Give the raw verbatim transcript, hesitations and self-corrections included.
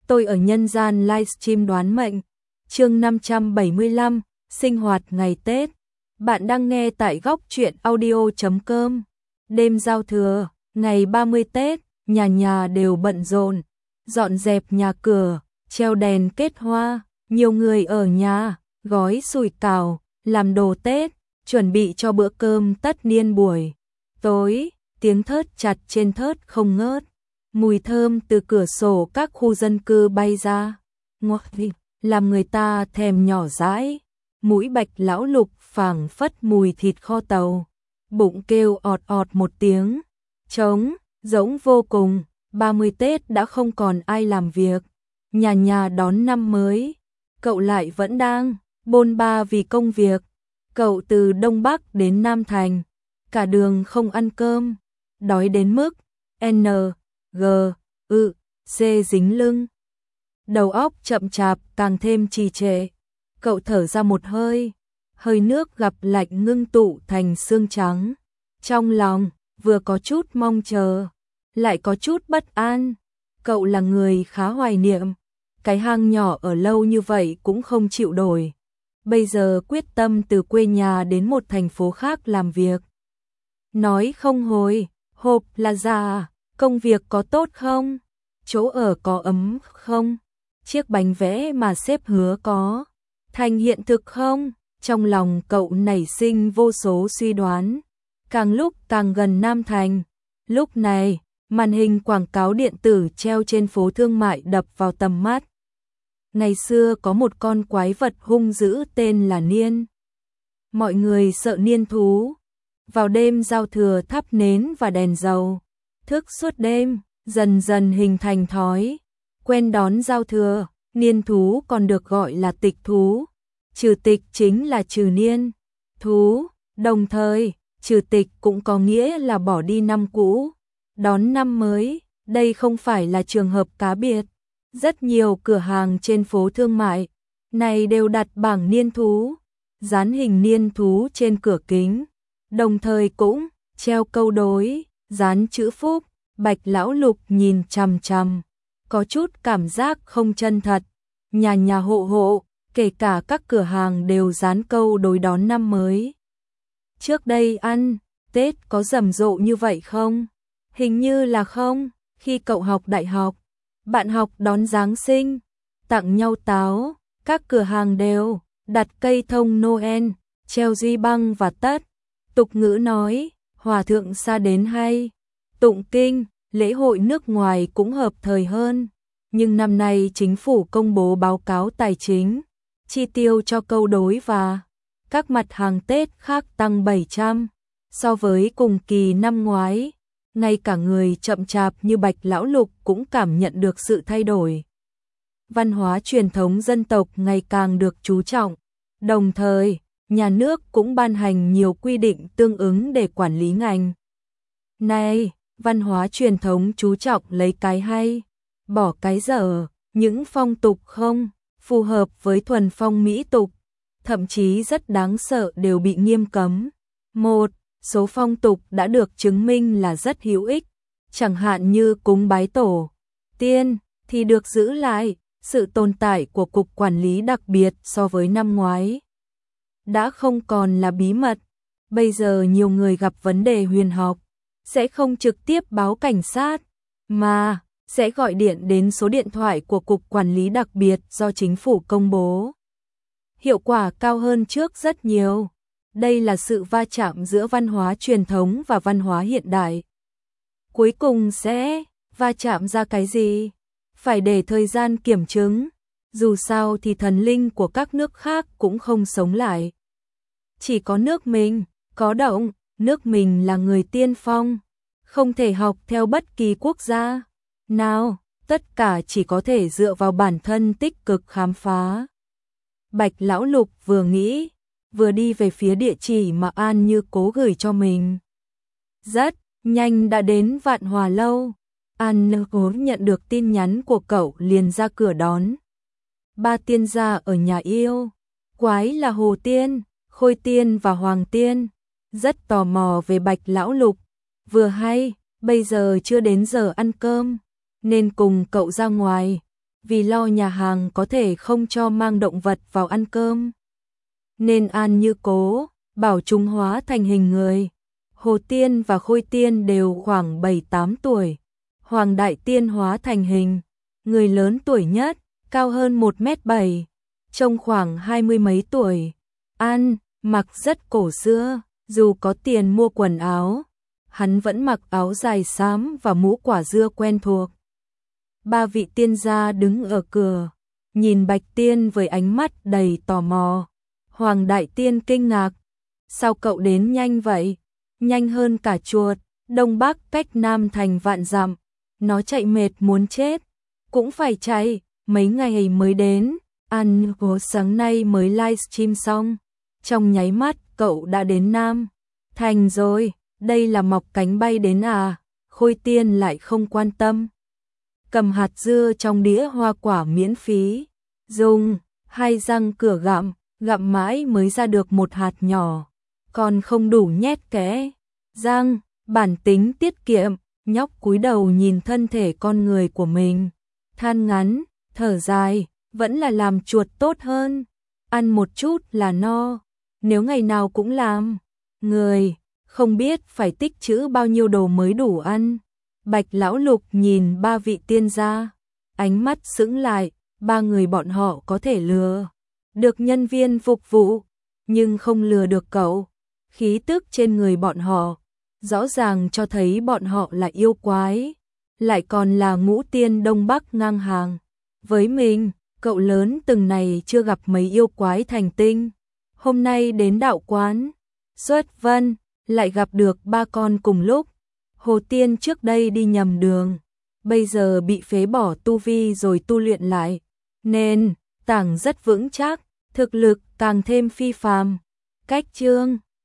Tôi ở nhân gian livestream đoán mệnh. Chương năm trăm bảy mươi lăm, sinh hoạt ngày Tết. Bạn đang nghe tại góc truyện audio chấm com. Đêm giao thừa, ngày ba mươi Tết, nhà nhà đều bận rộn, dọn dẹp nhà cửa, treo đèn kết hoa, nhiều người ở nhà gói sủi cảo, làm đồ Tết, chuẩn bị cho bữa cơm tất niên buổi tối, tiếng thớt chặt trên thớt không ngớt. Mùi thơm từ cửa sổ các khu dân cư bay ra, ngọt vị, làm người ta thèm nhỏ dãi. Mũi Bạch Lão Lục phảng phất mùi thịt kho tàu, bụng kêu ọt ọt một tiếng, trống, rỗng vô cùng. ba mươi Tết đã không còn ai làm việc, nhà nhà đón năm mới. Cậu lại vẫn đang bôn ba vì công việc. Cậu từ Đông Bắc đến Nam Thành, cả đường không ăn cơm, đói đến mức N, G, ư, C dính lưng. Đầu óc chậm chạp càng thêm trì trệ. Cậu thở ra một hơi, hơi nước gặp lạnh ngưng tụ thành sương trắng. Trong lòng vừa có chút mong chờ, lại có chút bất an. Cậu là người khá hoài niệm, cái hang nhỏ ở lâu như vậy cũng không chịu đổi. Bây giờ quyết tâm từ quê nhà đến một thành phố khác làm việc. Nói không hồi hộp là già. Công việc có tốt không? Chỗ ở có ấm không? Chiếc bánh vẽ mà sếp hứa có thành hiện thực không? Trong lòng cậu nảy sinh vô số suy đoán. Càng lúc càng gần Nam Thành. Lúc này, màn hình quảng cáo điện tử treo trên phố thương mại đập vào tầm mắt. Ngày xưa có một con quái vật hung dữ tên là Niên. Mọi người sợ Niên thú. Vào đêm giao thừa thắp nến và đèn dầu, thức suốt đêm, dần dần hình thành thói quen đón giao thừa. Niên thú còn được gọi là tịch thú. Trừ tịch chính là trừ niên thú, đồng thời trừ tịch cũng có nghĩa là bỏ đi năm cũ, đón năm mới. Đây không phải là trường hợp cá biệt. Rất nhiều cửa hàng trên phố thương mại này đều đặt bảng niên thú, dán hình niên thú trên cửa kính, đồng thời cũng treo câu đối, dán chữ phúc. Bạch Lão Lục nhìn chằm chằm, có chút cảm giác không chân thật. Nhà nhà hộ hộ, kể cả các cửa hàng đều dán câu đối đón năm mới. Trước đây ăn Tết có rầm rộ như vậy không? Hình như là không. Khi cậu học đại học, bạn học đón Giáng sinh, tặng nhau táo, các cửa hàng đều đặt cây thông Noel, treo duy băng và tất. Tục ngữ nói, hòa thượng xa đến hay tụng kinh, lễ hội nước ngoài cũng hợp thời hơn. Nhưng năm nay chính phủ công bố báo cáo tài chính, chi tiêu cho câu đối và các mặt hàng Tết khác tăng bảy trăm so với cùng kỳ năm ngoái. Ngay cả người chậm chạp như Bạch Lão Lục cũng cảm nhận được sự thay đổi. Văn hóa truyền thống dân tộc ngày càng được chú trọng, đồng thời nhà nước cũng ban hành nhiều quy định tương ứng để quản lý ngành này. Văn hóa truyền thống chú trọng lấy cái hay, bỏ cái dở. Những phong tục không phù hợp với thuần phong mỹ tục, thậm chí rất đáng sợ đều bị nghiêm cấm. Một số phong tục đã được chứng minh là rất hữu ích, chẳng hạn như cúng bái tổ tiên thì được giữ lại. Sự tồn tại của cục quản lý đặc biệt so với năm ngoái đã không còn là bí mật. Bây giờ nhiều người gặp vấn đề huyền học sẽ không trực tiếp báo cảnh sát, mà sẽ gọi điện đến số điện thoại của Cục Quản lý đặc biệt do chính phủ công bố. Hiệu quả cao hơn trước rất nhiều. Đây là sự va chạm giữa văn hóa truyền thống và văn hóa hiện đại. Cuối cùng sẽ va chạm ra cái gì? Phải để thời gian kiểm chứng. Dù sao thì thần linh của các nước khác cũng không sống lại. Chỉ có nước mình có động. Nước mình là người tiên phong, không thể học theo bất kỳ quốc gia nào, tất cả chỉ có thể dựa vào bản thân tích cực khám phá. Bạch Lão Lục vừa nghĩ, vừa đi về phía địa chỉ mà An Như cố gửi cho mình. Rất nhanh đã đến Vạn Hòa Lâu. An Như cố nhận được tin nhắn của cậu liền ra cửa đón. Ba tiên gia ở nhà yêu quái là Hồ Tiên, Khôi Tiên và Hoàng Tiên. Rất tò mò về Bạch Lão Lục. Vừa hay, bây giờ chưa đến giờ ăn cơm, nên cùng cậu ra ngoài. vì lo nhà hàng có thể không cho mang động vật vào ăn cơm. Nên An Như cố bảo chúng hóa thành hình người. Hồ Tiên và Khôi Tiên đều khoảng bảy tám tuổi. Hoàng Đại Tiên hóa thành hình người lớn tuổi nhất, cao hơn một mét bảy, trông khoảng hai mươi mấy tuổi. An mặc rất cổ xưa, dù có tiền mua quần áo, hắn vẫn mặc áo dài xám và mũ quả dưa quen thuộc. Ba vị tiên gia đứng ở cửa, nhìn Bạch Tiên với ánh mắt đầy tò mò. Hoàng Đại Tiên kinh ngạc, sao cậu đến nhanh vậy? Nhanh hơn cả chuột, Đông Bắc cách Nam thành vạn dặm, nó chạy mệt muốn chết, cũng phải chạy, mấy ngày mới đến. An Cố sáng nay mới livestream xong, trong nháy mắt cậu đã đến Nam thành rồi, đây là mọc cánh bay đến à? Khôi Tiên lại không quan tâm, cầm hạt dưa trong đĩa hoa quả miễn phí, dùng hai răng cửa gặm, gặm mãi mới ra được một hạt nhỏ, còn không đủ nhét kẽ răng. Bản tính tiết kiệm, nhóc cúi đầu nhìn thân thể con người của mình, than ngắn, thở dài, vẫn là làm chuột tốt hơn, ăn một chút là no, nếu ngày nào cũng làm người, không biết phải tích trữ bao nhiêu đồ mới đủ ăn. Bạch Lão Lục nhìn ba vị tiên gia, ánh mắt sững lại, ba người bọn họ có thể lừa được nhân viên phục vụ, nhưng không lừa được cậu. Khí tức trên người bọn họ rõ ràng cho thấy bọn họ là yêu quái, lại còn là ngũ tiên Đông Bắc ngang hàng với mình. Cậu lớn từng này chưa gặp mấy yêu quái thành tinh, hôm nay đến đạo quán Xuất Vân lại gặp được ba con cùng lúc. Hồ Tiên trước đây đi nhầm đường, bây giờ bị phế bỏ tu vi rồi tu luyện lại, nên tảng rất vững chắc, thực lực càng thêm phi phàm. Cách Trương